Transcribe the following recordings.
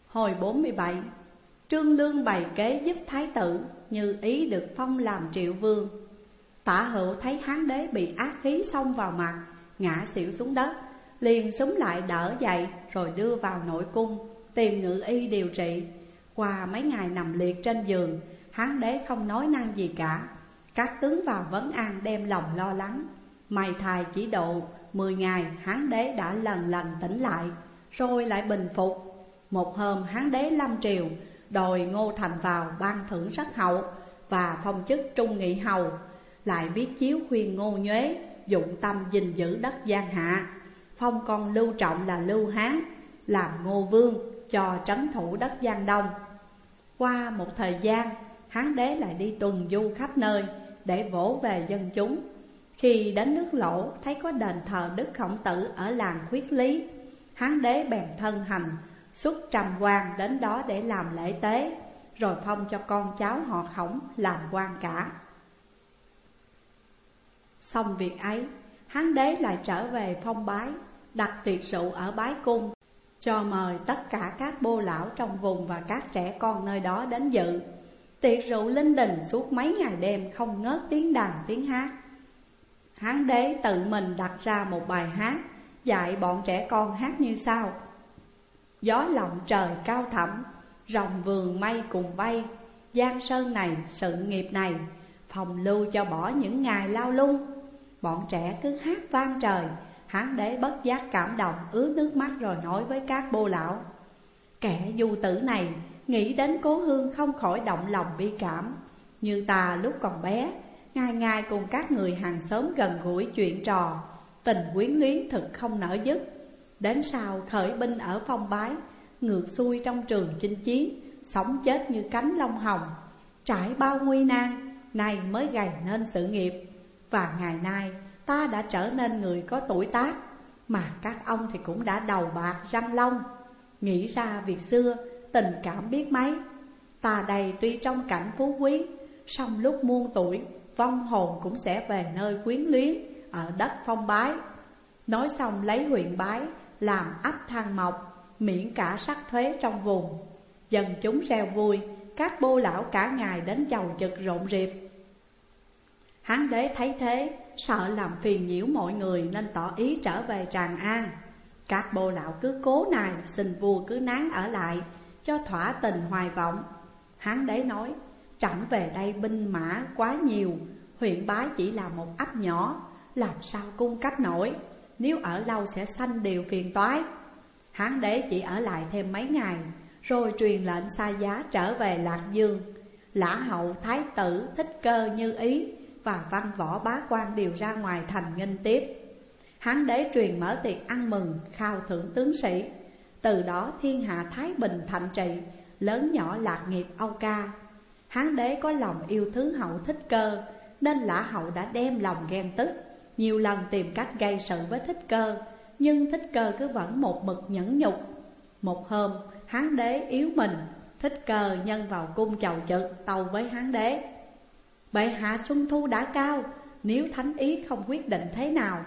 Hồi 47, Trương Lương bày kế giúp thái tử, Như ý được phong làm Triệu Vương. Tả Hữu thấy Hán đế bị ác khí xông vào mặt, ngã xỉu xuống đất, liền súng lại đỡ dậy rồi đưa vào nội cung, tìm ngự y điều trị. Qua mấy ngày nằm liệt trên giường, Hán đế không nói năng gì cả. Các tướng vào vấn an đem lòng lo lắng. May thai chỉ độ 10 ngày, Hán đế đã lần lần tỉnh lại, rồi lại bình phục. Một hôm Hán đế lâm triều, đòi Ngô Thành vào ban thưởng rất hậu và phong chức trung nghị hầu, lại viết chiếu khuyên Ngô Nhuế dụng tâm gìn giữ đất Giang Hạ, phong con Lưu Trọng là Lưu Hán làm Ngô Vương cho trấn thủ đất Giang Đông. Qua một thời gian, Hán đế lại đi tuần du khắp nơi để vỗ về dân chúng. Khi đến nước Lỗ thấy có đền thờ Đức Khổng Tử ở làng Khuyết Lý, Hán đế bèn thân hành xuất trăm quan đến đó để làm lễ tế, rồi phong cho con cháu họ Khổng làm quan cả. Xong việc ấy, Hán đế lại trở về Phong Bái, đặt tiệc rượu ở Bái Cung, cho mời tất cả các bô lão trong vùng và các trẻ con nơi đó đến dự. Tiệc rượu linh đình suốt mấy ngày đêm, không ngớt tiếng đàn tiếng hát. Hán đế tự mình đặt ra một bài hát, dạy bọn trẻ con hát như sau: Gió lộng trời cao thẳm, rồng vườn mây cùng vây, Giang sơn này, sự nghiệp này, phòng lưu cho bỏ những ngày lao lung. Bọn trẻ cứ hát vang trời, Hán đế bất giác cảm động ướt nước mắt rồi nói với các bô lão: Kẻ du tử này nghĩ đến cố hương không khỏi động lòng bi cảm. Như ta lúc còn bé, ngày ngày cùng các người hàng xóm gần gũi chuyện trò, tình quyến luyến thực không nỡ dứt. Đến sau khởi binh ở Phong Bái, ngược xuôi trong trường chinh chiến, sống chết như cánh long hồng, trải bao nguy nan, nay mới gầy nên sự nghiệp. Và ngày nay ta đã trở nên người có tuổi tác, mà các ông thì cũng đã đầu bạc răng long. Nghĩ ra việc xưa, tình cảm biết mấy. Ta đây tuy trong cảnh phú quý, song lúc muôn tuổi, vong hồn cũng sẽ về nơi quyến luyến ở đất Phong Bái. Nói xong lấy huyện Bái làm ấp Thang Mộc, miễn cả sắc thuế trong vùng. Dân chúng reo vui, các bô lão cả ngày đến chầu chực rộn rịp. Hán đế thấy thế, sợ làm phiền nhiễu mọi người nên tỏ ý trở về Tràng An. Các bô lão cứ cố nài xin vua cứ nán ở lại cho thỏa tình hoài vọng. Hán đế nói: Trẫm về đây binh mã quá nhiều, huyện Bái chỉ là một ấp nhỏ, làm sao cung cấp nổi, nếu ở lâu sẽ sanh điều phiền toái. Hán đế chỉ ở lại thêm mấy ngày, rồi truyền lệnh xa giá trở về Lạc Dương. Lã hậu, thái tử, Thích Cơ, Như Ý và văn võ bá quan đều ra ngoài thành nghênh tiếp. Hán đế truyền mở tiệc ăn mừng, khao thưởng tướng sĩ. Từ đó thiên hạ thái bình thạnh trị, lớn nhỏ lạc nghiệp âu ca. Hán đế có lòng yêu thứ hậu Thích Cơ, nên Lã hậu đã đem lòng ghen tức, nhiều lần tìm cách gây sự với Thích Cơ, nhưng Thích Cơ cứ vẫn một mực nhẫn nhục. Một hôm Hán đế yếu mình, Thích Cơ nhân vào cung chầu trực tâu với Hán đế: Bệ hạ xuân thu đã cao, nếu thánh ý không quyết định thế nào,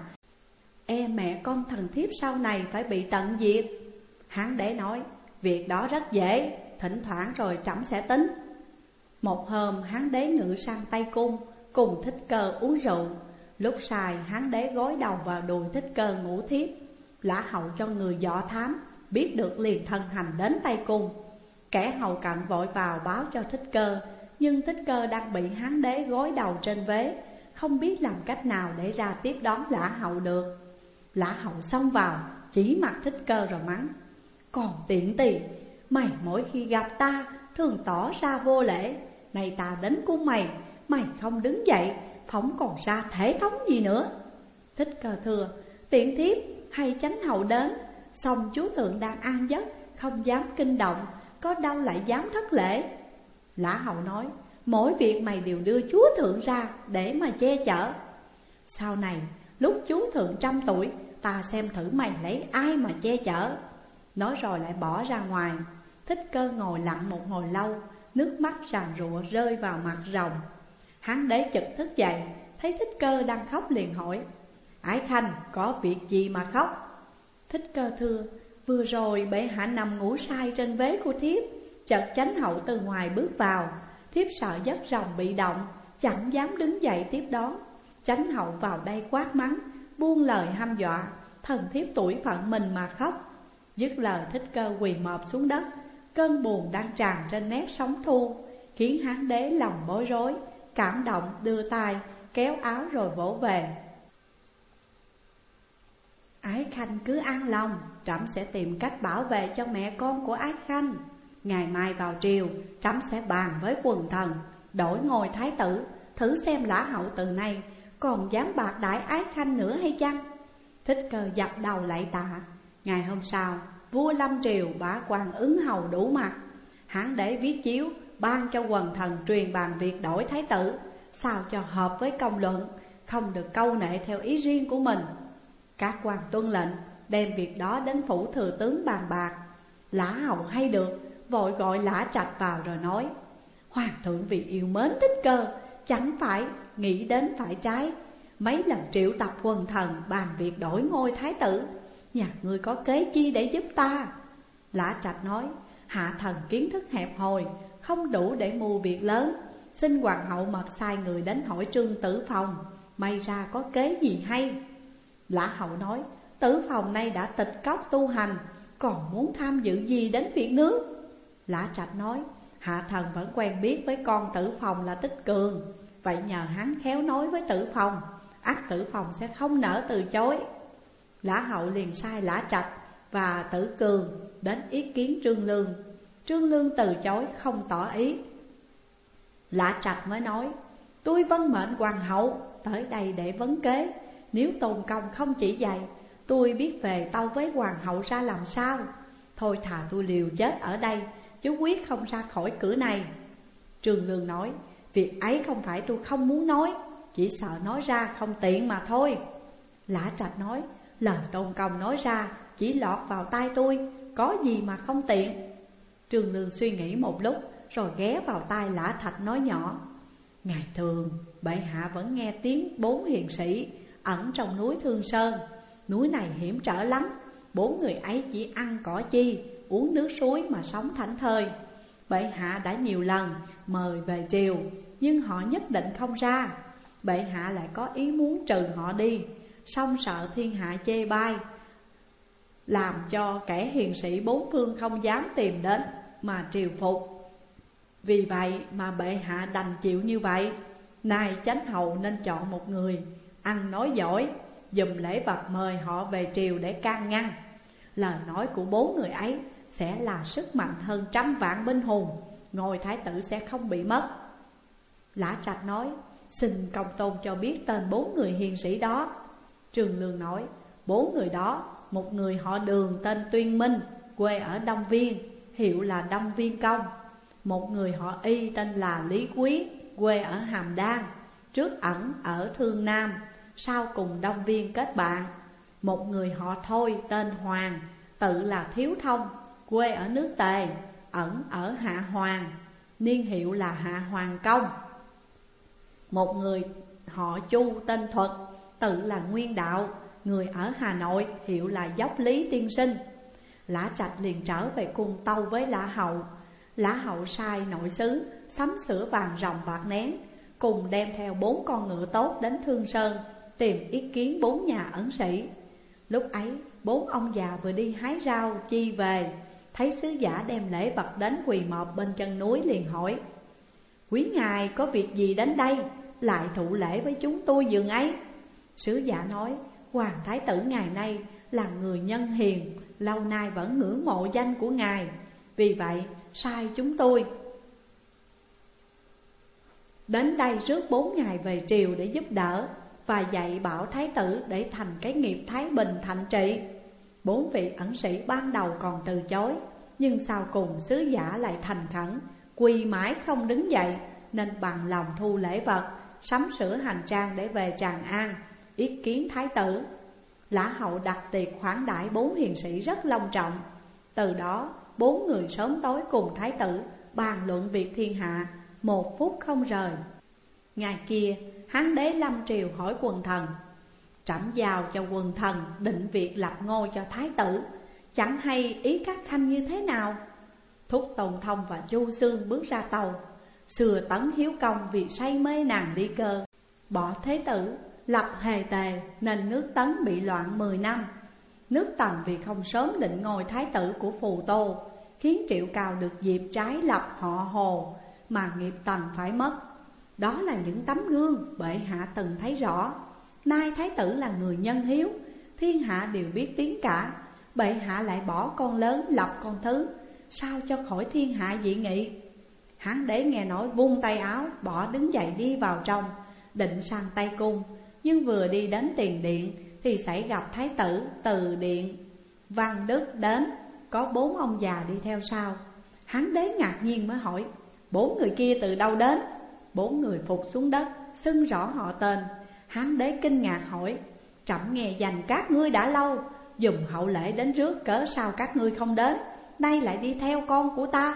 e mẹ con thần thiếp sau này phải bị tận diệt. Hán đế nói: Việc đó rất dễ, thỉnh thoảng rồi trẫm sẽ tính. Một hôm Hán đế ngự sang Tây Cung, cùng Thích Cơ uống rượu. Lúc sai Hán đế gối đầu vào đùi Thích Cơ ngủ thiếp. Lã hậu cho người dò thám, biết được liền thân hành đến Tây Cung. Kẻ hầu cận vội vào báo cho Thích Cơ, nhưng Thích Cơ đang bị Hán đế gối đầu trên vế, không biết làm cách nào để ra tiếp đón Lã hậu được. Lã hậu xông vào, chỉ mặt Thích Cơ rồi mắng: Còn tiện tỳ, mày mỗi khi gặp ta thường tỏ ra vô lễ, nay ta đến cung mày, mày không đứng dậy, phóng còn ra thể thống gì nữa. Thích Cơ thưa: Tiện thiếp hay chánh hậu đến, song chúa thượng đang an giấc, không dám kinh động, có đâu lại dám thất lễ. Lã hậu nói: Mỗi việc mày đều đưa chúa thượng ra để mà che chở. Sau này lúc chúa thượng 100 tuổi, ta xem thử mày lấy ai mà che chở. Nói rồi lại bỏ ra ngoài. Thích Cơ ngồi lặng một hồi lâu, nước mắt ràn rụa rơi vào mặt rồng. Hán đế chợt thức dậy, thấy Thích Cơ đang khóc liền hỏi: Ái khanh, có việc gì mà khóc? Thích Cơ thưa: Vừa rồi bệ hạ nằm ngủ say trên vế của thiếp, chợt chánh hậu từ ngoài bước vào. Thiếp sợ giấc rồng bị động, chẳng dám đứng dậy tiếp đón. Chánh hậu vào đây quát mắng, buông lời hăm dọa, thần thiếp tủi phận mình mà khóc. Dứt lời Thích Cơ quỳ mọp xuống đất. Cơn buồn đang tràn trên nét sóng thu, khiến Hán đế lòng bối rối, cảm động đưa tay kéo áo rồi vỗ về. Ái Khanh cứ an lòng, trẫm sẽ tìm cách bảo vệ cho mẹ con của Ái Khanh. Ngày mai vào triều, trẫm sẽ bàn với quần thần, đổi ngôi thái tử, thử xem Lã hậu từ nay còn dám bạc đãi Ái Khanh nữa hay chăng? Thích Cơ dập đầu lạy tạ. Ngày hôm sau, vua lâm triều bá quan ứng hầu đủ mặt. Hán đế viết chiếu ban cho quần thần truyền bàn việc đổi thái tử, sao cho hợp với công luận, không được câu nệ theo ý riêng của mình. Các quan tuân lệnh, đem việc đó đến phủ thừa tướng bàn bạc. Lã hậu hay được, vội gọi Lã Trạch vào rồi nói: Hoàng thượng vì yêu mến Thích Cơ, chẳng phải nghĩ đến phải trái. Mấy lần triệu tập quần thần bàn việc đổi ngôi thái tử, nhà ngươi có kế chi để giúp ta? Lã Trạch nói: Hạ thần kiến thức hẹp hòi, không đủ để mưu việc lớn. Xin hoàng hậu mật sai người đến hỏi Trương Tử Phòng, may ra có kế gì hay. Lã hậu nói: Tử Phòng nay đã tịch cốc tu hành, còn muốn tham dự gì đến việc nước? Lã Trạch nói: Hạ thần vẫn quen biết với con Tử Phòng là Tích Cường, vậy nhờ hắn khéo nói với Tử Phòng, ắt Tử Phòng sẽ không nỡ từ chối. Lã hậu liền sai Lã Trạch và Tử Cường đến ý kiến Trương Lương. Trương Lương từ chối không tỏ ý. Lã Trạch mới nói: Tôi vâng mệnh hoàng hậu tới đây để vấn kế, nếu Tôn Công không chỉ dạy, tôi biết về tâu với hoàng hậu ra làm sao. Thôi thà tôi liều chết ở đây, chứ quyết không ra khỏi cửa này. Trương Lương nói: Việc ấy không phải tôi không muốn nói, chỉ sợ nói ra không tiện mà thôi. Lã Trạch nói: Lời Tôn Công nói ra chỉ lọt vào tai tôi, có gì mà không tiện. Trương Lương suy nghĩ một lúc rồi ghé vào tai Lã Trạch nói nhỏ: Ngày thường bệ hạ vẫn nghe tiếng 4 hiền sĩ ẩn trong núi Thương Sơn. Núi này hiểm trở lắm, 4 người ấy chỉ ăn cỏ chi, uống nước suối mà sống thảnh thơi. Bệ hạ đã nhiều lần mời về triều, nhưng họ nhất định không ra. Bệ hạ lại có ý muốn trừ họ đi, song sợ thiên hạ chê bai, làm cho kẻ hiền sĩ 4 phương không dám tìm đến mà triều phục. Vì vậy mà bệ hạ đành chịu như vậy. Nay chánh hậu nên chọn một người ăn nói giỏi, dùm lễ vật mời họ về triều để can ngăn. Lời nói của 4 người ấy sẽ là sức mạnh hơn 100 vạn binh hùng, ngôi thái tử sẽ không bị mất. Lã Trạch nói: Xin công tôn cho biết tên 4 người hiền sĩ đó. Trương Lương nói: 4 người đó, một người họ Đường tên Tuyên Minh, quê ở Đông Viên, hiệu là Đông Viên Công. Một người họ Y tên là Lý Quý, quê ở Hàm Đan, trước ẩn ở Thương Nam, sau cùng Đông Viên kết bạn. Một người họ Thôi tên Hoàng, tự là Thiếu Thông, quê ở nước Tề, ẩn ở Hạ Hoàng, niên hiệu là Hạ Hoàng Công. Một người họ Chu tên Thuật, tự là Nguyên Đạo, người ở Hà Nội, hiệu là Dốc Lý Tiên Sinh. Lã Trạch liền trở về cung tâu với Lã Hậu. Lã Hậu sai nội sứ sắm sửa vàng ròng bạc nén, cùng đem theo 4 con ngựa tốt đến Thương Sơn, tìm ý kiến 4 nhà ẩn sĩ. Lúc ấy 4 ông già vừa đi hái rau chi về, thấy sứ giả đem lễ vật đến quỳ mọp bên chân núi, liền hỏi: Quý ngài có việc gì đến đây, lại thụ lễ với chúng tôi dường ấy? Sứ giả nói: Hoàng thái tử ngày nay là người nhân hiền, lâu nay vẫn ngưỡng mộ danh của ngài, vì vậy sai chúng tôi đến đây rước 4 ngày về triều để giúp đỡ và dạy bảo thái tử để thành cái nghiệp thái bình thạnh trị. 4 vị ẩn sĩ ban đầu còn từ chối, nhưng sau cùng sứ giả lại thành khẩn, quỳ mãi không đứng dậy, nên bằng lòng thu lễ vật, sắm sửa hành trang để về Tràng An ý kiến thái tử. Lã Hậu đặt tiệc khoản đãi 4 hiền sĩ rất long trọng. Từ đó 4 người sớm tối cùng thái tử bàn luận việc thiên hạ, 1 phút không rời. Ngày kia Hán đế lâm triều hỏi quần thần: Trẫm giao cho quần thần định việc lập ngôi cho thái tử, chẳng hay ý các khanh như thế nào. Thúc Tùng Thông và Chu Xương bước ra tàu. Xưa Tấn Hiếu Công vì say mê nàng Ly Cơ, bỏ thế tử, lập Hề Tề, nên nước Tấn bị loạn 10 năm. Nước Tần vì không sớm định ngôi thái tử của Phù Tô, khiến Triệu Cao được dịp trái lập họ Hồ, mà nghiệp Tần phải mất. Đó là những tấm gương bệ hạ từng thấy rõ. Nay thái tử là người nhân hiếu, thiên hạ đều biết tiếng cả. Bệ hạ lại bỏ con lớn lập con thứ, sao cho khỏi thiên hạ dị nghị. Hán đế nghe nói vung tay áo, bỏ đứng dậy đi vào trong, định sang Tây Cung. Nhưng vừa đi đến tiền điện thì xảy gặp thái tử từ điện Văn Đức đến, có 4 ông già đi theo sau. Hán đế ngạc nhiên mới hỏi: 4 người kia từ đâu đến? 4 người phục xuống đất, xưng rõ họ tên. Hán đế kinh ngạc hỏi: trẫm nghe dành các ngươi đã lâu, dùng hậu lễ đến rước, cớ sao các ngươi không đến, nay lại đi theo con của ta?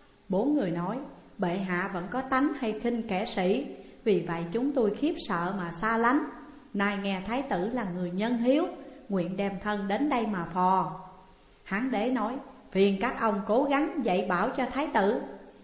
4 người nói: bệ hạ vẫn có tánh hay khinh kẻ sĩ, vì vậy chúng tôi khiếp sợ mà xa lánh. Nay nghe thái tử là người nhân hiếu, nguyện đem thân đến đây mà phò. Hán đế nói: phiền các ông cố gắng dạy bảo cho thái tử.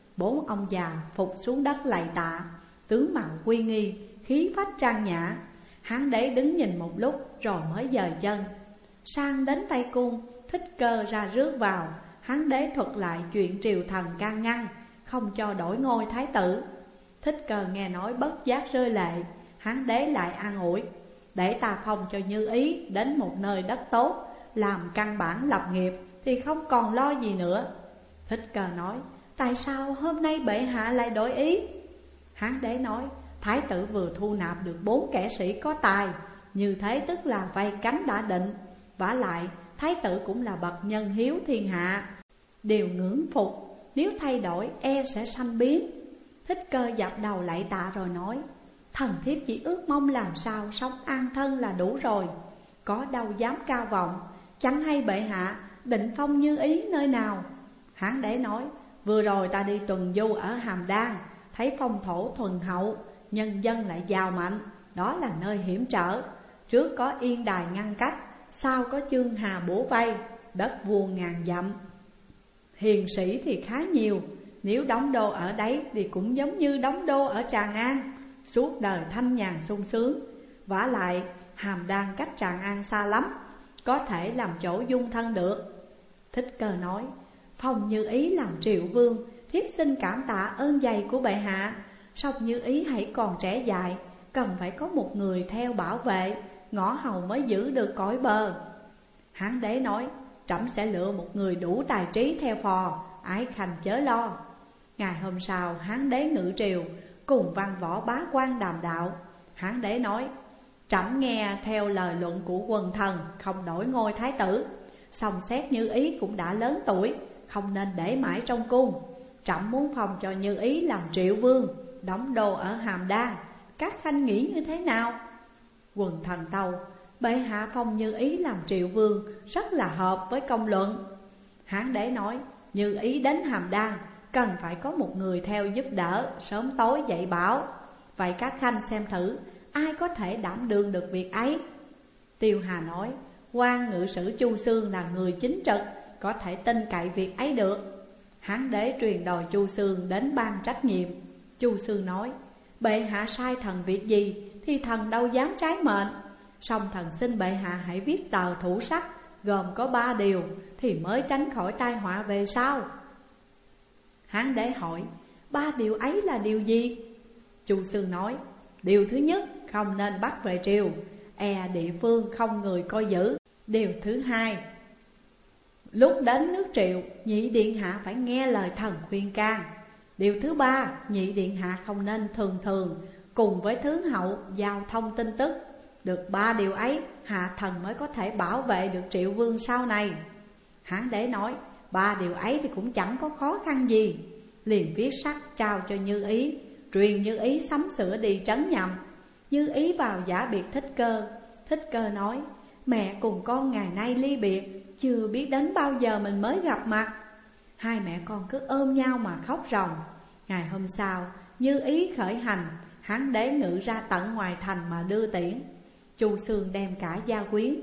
4 ông già phục xuống đất lạy tạ, tướng mạo uy nghi, khí phách trang nhã. Hán đế đứng nhìn một lúc rồi mới dời chân. Sang đến Tây Cung, Thích Cơ ra rước vào. Hán đế thuật lại chuyện triều thần can ngăn, không cho đổi ngôi thái tử. Thích Cơ nghe nói bất giác rơi lệ. Hán đế lại an ủi: để ta phong cho Như Ý đến một nơi đất tốt, làm căn bản lập nghiệp, thì không còn lo gì nữa. Thích Cơ nói: tại sao hôm nay bệ hạ lại đổi ý? Hán đế nói: thái tử vừa thu nạp được 4 kẻ sĩ có tài, như thế tức là vây cánh đã định. Vả lại thái tử cũng là bậc nhân hiếu thiên hạ, đều ngưỡng phục, nếu thay đổi e sẽ sanh biến. Thích Cơ dập đầu lạy tạ rồi nói: thần thiếp chỉ ước mong làm sao sống an thân là đủ rồi, có đâu dám cao vọng. Chẳng hay bệ hạ định phong Như Ý nơi nào? Hán đế nói: vừa rồi ta đi tuần du ở Hàm Đan, thấy phong thổ thuần hậu, nhân dân lại giàu mạnh, đó là nơi hiểm trở. Trước có yên đài ngăn cách, sau có chương hà bủa vây, đất vuông ngàn dặm, hiền sĩ thì khá nhiều. Nếu đóng đô ở đấy thì cũng giống như đóng đô ở Tràng An, suốt đời thanh nhàn sung sướng. Vả lại Hàm Đan cách Tràng An xa lắm, có thể làm chỗ dung thân được. Thích Cơ nói: phong Như Ý làm triệu vương, thiếp xin cảm tạ ơn dày của bệ hạ. Song Như Ý hãy còn trẻ dại, cần phải có một người theo bảo vệ, ngõ hầu mới giữ được cõi bờ. Hán đế nói: trẫm sẽ lựa một người đủ tài trí theo phò, ái khanh chớ lo. Ngày hôm sau Hán đế ngự triều, cùng văn võ bá quan đàm đạo. Hán đế nói: trẫm nghe theo lời luận của quần thần, không đổi ngôi thái tử. Song xét Như Ý cũng đã lớn tuổi, không nên để mãi trong cung. Trẫm muốn phong cho Như Ý làm triệu vương, đóng đô ở Hàm Đan. Các khanh nghĩ như thế nào? Quần thần tâu: bệ hạ phong Như Ý làm triệu vương rất là hợp với công luận. Hán đế nói: Như Ý đến Hàm Đan, cần phải có một người theo giúp đỡ, sớm tối dạy bảo. Vậy các khanh xem thử, ai có thể đảm đương được việc ấy? Tiêu Hà nói: quan ngự sử Chu Xương là người chính trực, có thể tin cậy việc ấy được. Hán đế truyền đòi Chu Xương đến ban trách nhiệm. Chu Xương nói: bệ hạ sai thần việc gì thì thần đâu dám trái mệnh. Song thần xin bệ hạ hãy viết tờ thủ sắc, gồm có 3 điều, thì mới tránh khỏi tai họa về sau. Hán đế hỏi: 3 điều ấy là điều gì? Chu Xương nói: điều thứ nhất, không nên bắt về triều, e địa phương không người coi giữ. Điều thứ hai, lúc đến nước triệu, nhị điện hạ phải nghe lời thần khuyên can. Điều thứ ba, nhị điện hạ không nên thường thường cùng với thứ hậu giao thông tin tức. Được 3 điều ấy, hạ thần mới có thể bảo vệ được triệu vương sau này. Hán đế nói: 3 điều ấy thì cũng chẳng có khó khăn gì. Liền viết sắc trao cho Như Ý, truyền Như Ý sắm sửa đi trấn nhậm. Như Ý vào giả biệt Thích Cơ. Thích Cơ nói: mẹ cùng con ngày nay ly biệt, chưa biết đến bao giờ mình mới gặp mặt. Hai mẹ con cứ ôm nhau mà khóc ròng. Ngày hôm sau, Như Ý khởi hành, Hán đế ngự ra tận ngoài thành mà đưa tiễn. Chu Xương đem cả gia quyến,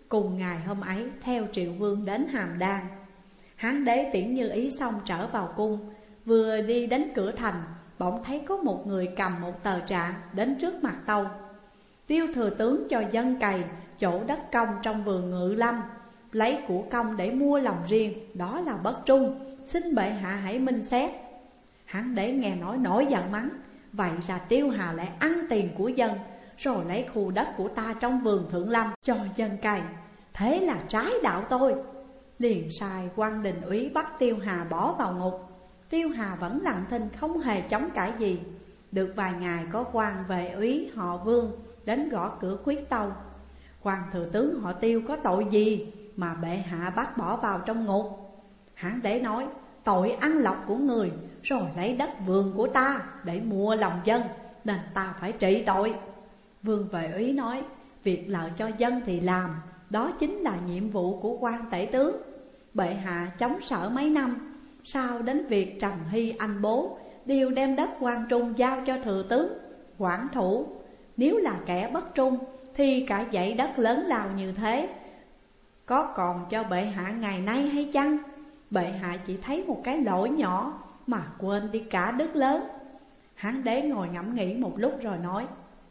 Cùng ngày hôm ấy theo Triệu Vương đến Hàm Đan. Hán đế tiễn Như Ý xong trở vào cung. Vừa đi đến cửa thành, bỗng thấy có một người cầm một tờ trạng đến trước mặt tâu. Tiêu thừa tướng cho dân cày chỗ đất công trong vườn Ngự Lâm, lấy của công để mua lòng riêng, đó là bất trung, xin bệ hạ hãy minh xét. Hán đế nghe nói nổi giận mắng: vậy ra Tiêu Hà lại ăn tiền của dân, rồi lấy khu đất của ta trong vườn Thượng Lâm cho dân cày, thế là trái đạo tôi. Liền sai quan đình úy bắt Tiêu Hà bỏ vào ngục. Tiêu Hà vẫn lặng thinh không hề chống cãi gì. Được vài ngày có quan vệ úy họ Vương đến gõ cửa khuyết tâu: quan thừa tướng họ Tiêu có tội gì mà bệ hạ bắt bỏ vào trong ngục? Hán đế nói: tội ăn lộc của người, rồi lấy đất vườn của ta để mua lòng dân, nên ta phải trị tội. Vương vệ úy nói: việc lợi cho dân thì làm, đó chính là nhiệm vụ của quan tể tướng. Bệ hạ chống sở mấy năm, sao đến việc Trầm Hy anh bố đều đem đất quan trung giao cho thừa tướng quản thủ? Nếu là kẻ bất trung thì cả dãy đất lớn lao như thế có còn cho bệ hạ ngày nay hay chăng? Bệ hạ chỉ thấy một cái lỗi nhỏ mà quên đi cả đức lớn. Hán đế ngồi ngẫm nghĩ một lúc rồi nói: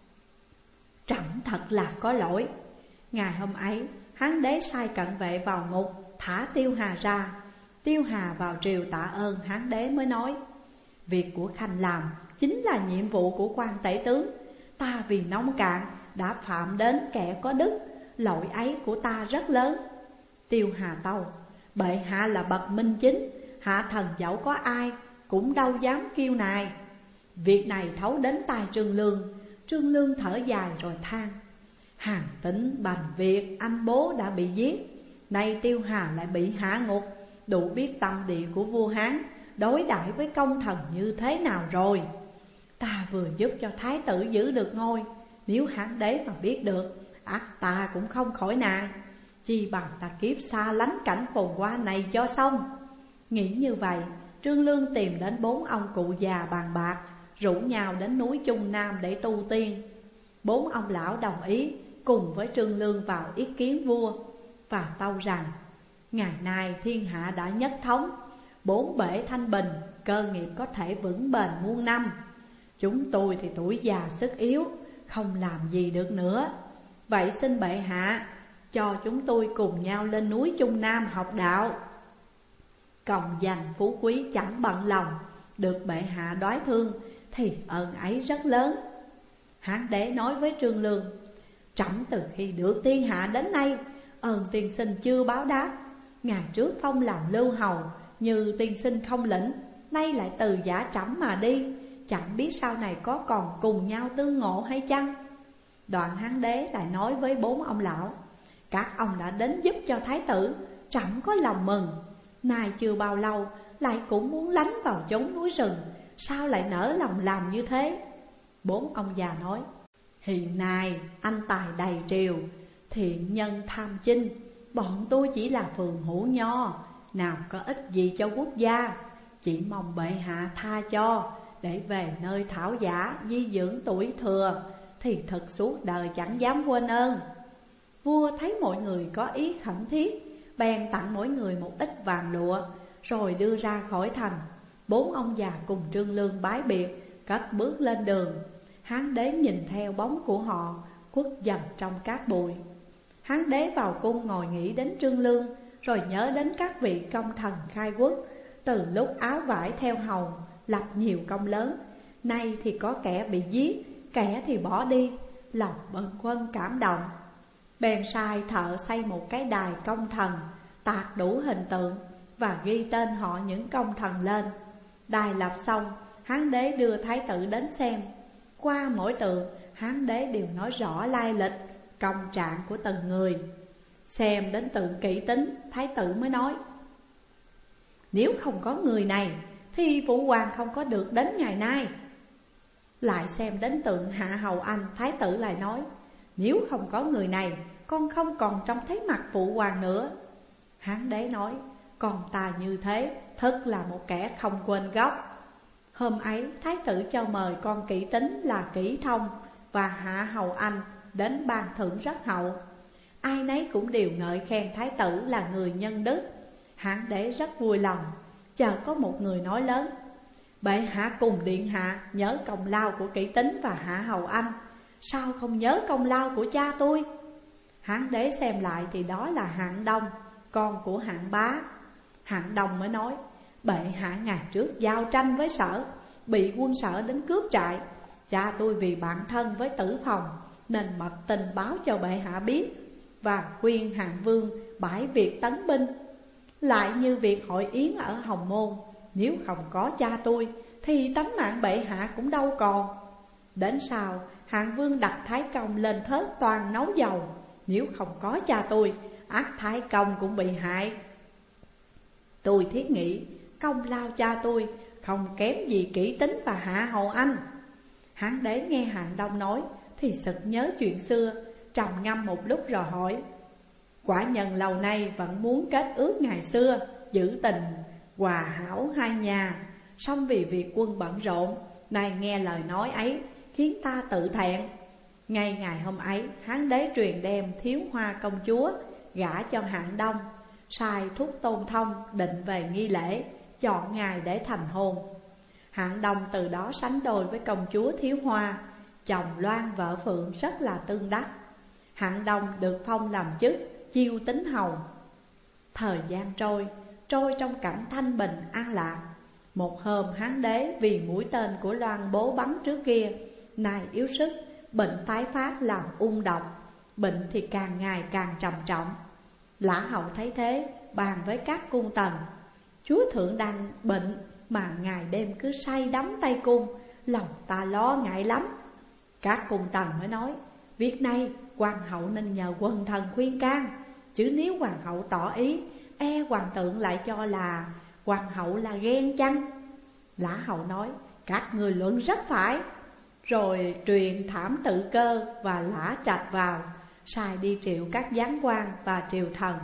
trẫm thật là có lỗi. Ngày hôm ấy Hán đế sai cận vệ vào ngục thả Tiêu Hà ra. Tiêu Hà vào triều tạ ơn Hán đế mới nói: việc của Khanh làm chính là nhiệm vụ của quan tể tướng. Ta vì nông cạn đã phạm đến kẻ có đức, lỗi ấy của ta rất lớn. Tiêu Hà tâu: bệ hạ là bậc minh chính, hạ thần dẫu có ai cũng đâu dám kiêu nài. Việc này thấu đến tai Trương Lương. Trương Lương thở dài rồi than: Hàn Tĩnh bành việc anh bố đã bị giết, nay Tiêu Hà lại bị hạ ngục, đủ biết tâm địa của vua Hán đối đãi với công thần như thế nào rồi. Ta vừa giúp cho thái tử giữ được ngôi, nếu Hán đế mà biết được, ắt ta cũng không khỏi nạn. Chi bằng ta kiếp xa lánh cảnh phồn hoa này cho xong. Nghĩ như vậy, Trương Lương tìm đến 4 ông cụ già bàn bạc, rủ nhau đến núi Trung Nam để tu tiên. 4 ông lão đồng ý cùng với Trương Lương vào ý kiến vua và tâu rằng: ngày nay thiên hạ đã nhất thống, 4 bể thanh bình, cơ nghiệp có thể vững bền muôn năm. Chúng tôi thì tuổi già sức yếu, không làm gì được nữa. Vậy xin bệ hạ cho chúng tôi cùng nhau lên núi Trung Nam học đạo. Công danh phú quý chẳng bận lòng, được bệ hạ đoái thương thì ơn ấy rất lớn. Hán đế nói với Trương Lương: trẫm từ khi được thiên hạ đến nay, ơn tiên sinh chưa báo đáp. Ngày trước phong làm lưu hầu, như tiên sinh không lĩnh, nay lại từ giả trẫm mà đi, chẳng biết sau này có còn cùng nhau tương ngộ hay chăng? Đoạn Hán đế lại nói với 4 ông lão: các ông đã đến giúp cho thái tử, trẫm có lòng mừng. Nay chưa bao lâu lại cũng muốn lánh vào chốn núi rừng, sao lại nỡ lòng làm như thế? 4 ông già nói: hiện nay anh tài đầy triều, thiện nhân tham chinh, bọn tôi chỉ là phường hữu nho, nào có ích gì cho quốc gia. Chỉ mong bệ hạ tha cho, để về nơi thảo giả di dưỡng tuổi thừa, thì thật suốt đời chẳng dám quên ơn. Vua thấy mọi người có ý khẩn thiết, bèn tặng mỗi người một ít vàng lụa, rồi đưa ra khỏi thành. 4 ông già cùng Trương Lương bái biệt, cất bước lên đường. Hán đế nhìn theo bóng của họ, khuất dần trong cát bụi. Hán đế vào cung ngồi nghĩ đến Trương Lương, rồi nhớ đến các vị công thần khai quốc. Từ lúc áo vải theo hầu, lập nhiều công lớn, nay thì có kẻ bị giết, kẻ thì bỏ đi, lòng bâng khuâng cảm động. Bèn sai thợ xây một cái đài công thần, tạc đủ hình tượng và ghi tên họ những công thần lên. Đài lập xong, Hán đế đưa thái tử đến xem. Qua mỗi tượng, Hán đế đều nói rõ lai lịch, công trạng của từng người. Xem đến tượng kỹ tính, thái tử mới nói: nếu không có người này thì phụ hoàng không có được đến ngày nay. Lại xem đến tượng Hạ Hầu Anh, thái tử lại nói: nếu không có người này, con không còn trông thấy mặt phụ hoàng nữa. Hán đế nói: con ta như thế, thật là một kẻ không quên gốc. Hôm ấy thái tử cho mời con kỹ tính là Kỹ Thông và Hạ Hầu Anh đến ban thưởng rất hậu. ai nấy cũng đều ngợi khen thái tử là người nhân đức. Hán đế rất vui lòng. Chợt có một người nói lớn: bệ hạ cùng điện hạ nhớ công lao của Kỷ Tín và Hạ Hầu Anh, sao không nhớ công lao của cha tôi? Hán đế xem lại thì đó là Hạng Đông, con của Hạng Bá. Hạng Đông mới nói: bệ hạ ngày trước giao tranh với Sở, bị quân Sở đến cướp trại. Cha tôi vì bạn thân với Tử Phòng nên mật tình báo cho bệ hạ biết, và khuyên Hạng Vương bãi việc tấn binh. Lại như việc hội yến ở Hồng Môn, nếu không có cha tôi thì tánh mạng bệ hạ cũng đâu còn. Đến sau Hạng Vương đặt Thái Công lên thớt toàn nấu dầu, nếu không có cha tôi, ắt Thái Công cũng bị hại. Tôi thiết nghĩ công lao cha tôi không kém gì Kỷ Tín và Hạ Hầu Anh. Hán đế nghe Hạng Đông nói thì sực nhớ chuyện xưa, trầm ngâm một lúc rồi hỏi: quả nhân lâu nay vẫn muốn kết ước ngày xưa, giữ tình hòa hảo hai nhà, song vì việc quân bận rộn, nay nghe lời nói ấy khiến ta tự thẹn. Ngay ngày hôm ấy, Hán đế truyền đem Thiếu Hoa công chúa gả cho Hạng Đông, sai thúc Tôn Thông định về nghi lễ, chọn ngày để thành hôn. Hạng Đông từ đó sánh đôi với công chúa Thiếu Hoa, chồng Loan vợ Phượng rất là tương đắc. Hạng Đông được phong làm chức Chiêu Tính Hầu. Thời gian trôi trong cảnh thanh bình an lạc. Một hôm Hán đế vì mũi tên của Loan bố bắn trước kia, nay yếu sức, bệnh tái phát làm ung độc. Bệnh thì càng ngày càng trầm trọng. Lã Hậu thấy thế, bàn với các cung tần: chúa thượng đang bệnh mà ngày đêm cứ say đắm tay cung, lòng ta lo ngại lắm. Các cung tần mới nói: việc này hoàng hậu nên nhờ quần thần khuyên can, chứ nếu hoàng hậu tỏ ý, e hoàng thượng lại cho là hoàng hậu là ghen chăng? Lã Hậu nói: các người luận rất phải. Rồi truyền Thảm Tự Cơ và Lã Trạch vào, sai đi triệu các giám quan và triều thần.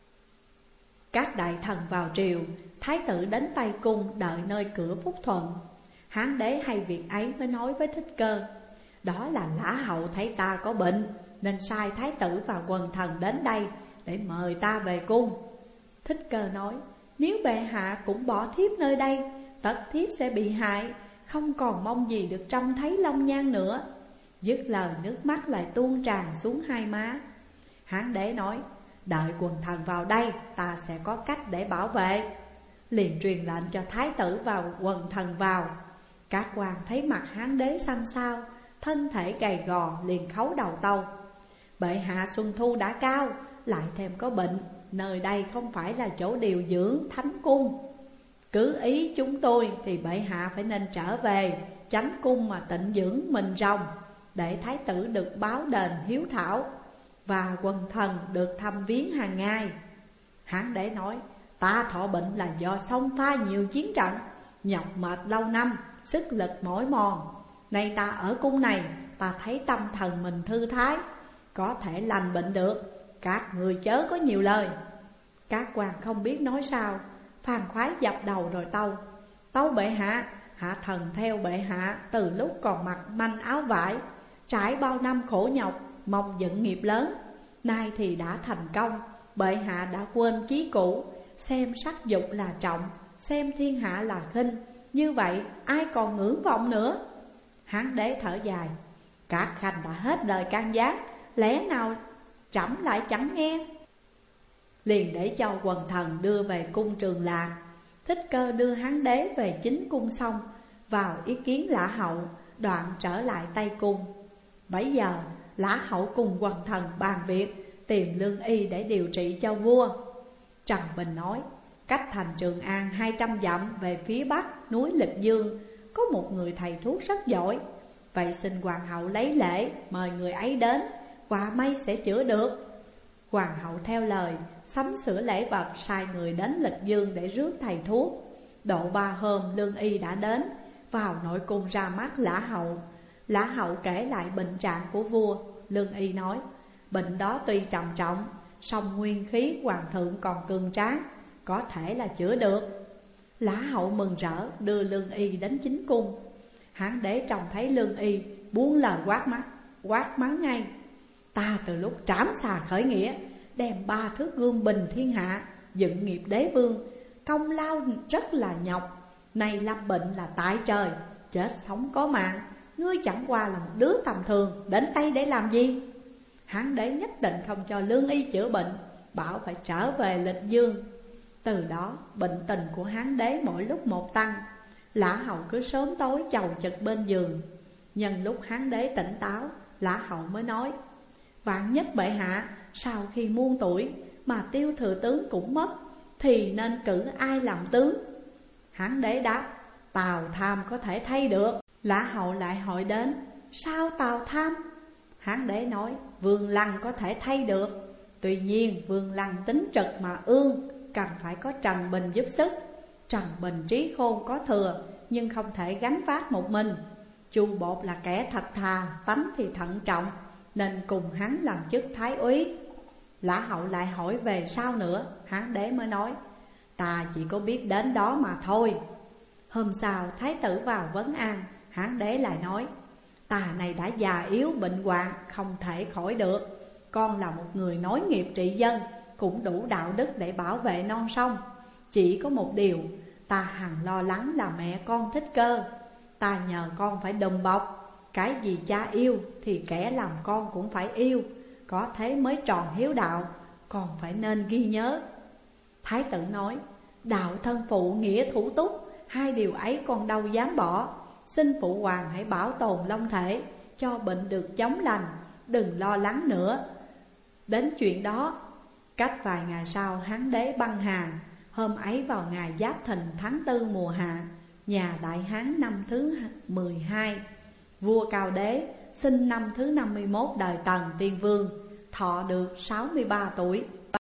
Các đại thần vào triều, thái tử đến Tây Cung đợi nơi cửa Phúc Thuận. Hán đế hay việc ấy mới nói với Thích Cơ: đó là Lã Hậu thấy ta có bệnh, nên sai thái tử và quần thần đến đây để mời ta về cung. Thích Cơ nói: nếu bệ hạ cũng bỏ thiếp nơi đây, tất thiếp sẽ bị hại, không còn mong gì được trông thấy long nhan nữa. Dứt lời nước mắt lại tuôn tràn xuống hai má. Hán đế nói: đợi quần thần vào đây, ta sẽ có cách để bảo vệ. Liền truyền lệnh cho thái tử và quần thần vào. Các quan thấy mặt Hán đế xanh xao, thân thể gầy gò, liền khấu đầu tâu: bệ hạ xuân thu đã cao, lại thêm có bệnh, nơi đây không phải là chỗ điều dưỡng thánh cung. Cứ ý chúng tôi thì bệ hạ phải nên trở về chánh cung mà tịnh dưỡng mình rồng, để thái tử được báo đền hiếu thảo, và quần thần được thăm viếng hàng ngày. Hán đế nói: ta thọ bệnh là do xông pha nhiều chiến trận, nhọc mệt lâu năm, sức lực mỏi mòn. Nay ta ở cung này, ta thấy tâm thần mình thư thái, có thể lành bệnh được. Các người chớ có nhiều lời. Các quan không biết nói sao, phàn khoái dập đầu rồi tâu bệ hạ, hạ thần theo bệ hạ từ lúc còn mặc manh áo vải, trải bao năm khổ nhọc, mong dựng nghiệp lớn. Nay thì đã thành công, bệ hạ đã quên chí cũ, xem sắc dục là trọng, xem thiên hạ là khinh. Như vậy ai còn ngưỡng vọng nữa? Hán đế thở dài: các khanh đã hết đời can gián, lẽ nào trẫm lại chẳng nghe? Liền để cho quần thần đưa về cung Trường Lạc. Thích Cơ đưa Hán đế về chính cung xong, vào ý kiến Lã Hậu, đoạn trở lại Tây Cung. Bấy giờ Lã Hậu cùng quần thần bàn việc tìm lương y để điều trị cho vua. Trần Bình nói: cách thành Trường An 200 dặm về phía bắc núi Lịch Dương, có một người thầy thuốc rất giỏi. Vậy xin hoàng hậu lấy lễ mời người ấy đến, quả may sẽ chữa được. Hoàng hậu theo lời, sắm sửa lễ vật, sai người đến Lịch Dương để rước thầy thuốc. Độ 3 hôm lương y đã đến, vào nội cung ra mắt Lã Hậu. Lã Hậu kể lại bệnh trạng của vua. Lương y nói: bệnh đó tuy trầm trọng, song nguyên khí hoàng thượng còn cường tráng, có thể là chữa được. Lã Hậu mừng rỡ đưa lương y đến chính cung. Hán đế trông thấy lương y buông lời quát mắng ngay: Ta từ lúc trảm xà khởi nghĩa, đem 3 thước gươm bình thiên hạ, dựng nghiệp đế vương, công lao rất là nhọc. Nay lâm bệnh là tại trời, chết sống có mạng, ngươi chẳng qua là một đứa tầm thường, đến đây để làm gì? Hán đế nhất định không cho lương y chữa bệnh, bảo phải trở về Lịch Dương. Từ đó bệnh tình của Hán đế mỗi lúc một tăng. Lã Hậu cứ sớm tối chầu trực bên giường. Nhân lúc Hán đế tỉnh táo, Lã Hậu mới nói: vạn nhất bệ hạ sau khi muôn tuổi mà Tiêu thừa tướng cũng mất, thì nên cử ai làm tướng? Hán đế đáp: Tào Tham có thể thay được. Lã Hậu lại hỏi đến: sao Tào Tham? Hán đế nói: Vương Lăng có thể thay được. Tuy nhiên Vương Lăng tính trực mà ương, cần phải có Trần Bình giúp sức. Trần Bình trí khôn có thừa, nhưng không thể gánh vác một mình. Chu Bột là kẻ thật thà, tánh thì thận trọng, nên cùng hắn làm chức thái úy. Lã Hậu lại hỏi về sau nữa. Hán đế mới nói: ta chỉ có biết đến đó mà thôi. Hôm sau thái tử vào vấn an. Hán đế lại nói: ta này đã già yếu bệnh hoạn, không thể khỏi được. Con là một người nối nghiệp trị dân, cũng đủ đạo đức để bảo vệ non sông. Chỉ có một điều, ta hằng lo lắng là mẹ con Thích Cơ. Ta nhờ con phải đùm bọc. Cái gì cha yêu thì kẻ làm con cũng phải yêu, có thế mới tròn hiếu đạo, còn phải nên ghi nhớ. Thái tử nói: đạo thân phụ nghĩa thủ túc, hai điều ấy con đâu dám bỏ. Xin phụ hoàng hãy bảo tồn long thể, cho bệnh được chóng lành, đừng lo lắng nữa đến chuyện đó. Cách vài ngày sau, Hán đế băng hà. Hôm ấy vào ngày Giáp Thìn tháng 4 mùa hạ, nhà Đại Hán năm thứ 12. Vua Cao Đế sinh năm thứ 51 đời Tần Tiên Vương, thọ được 63 tuổi.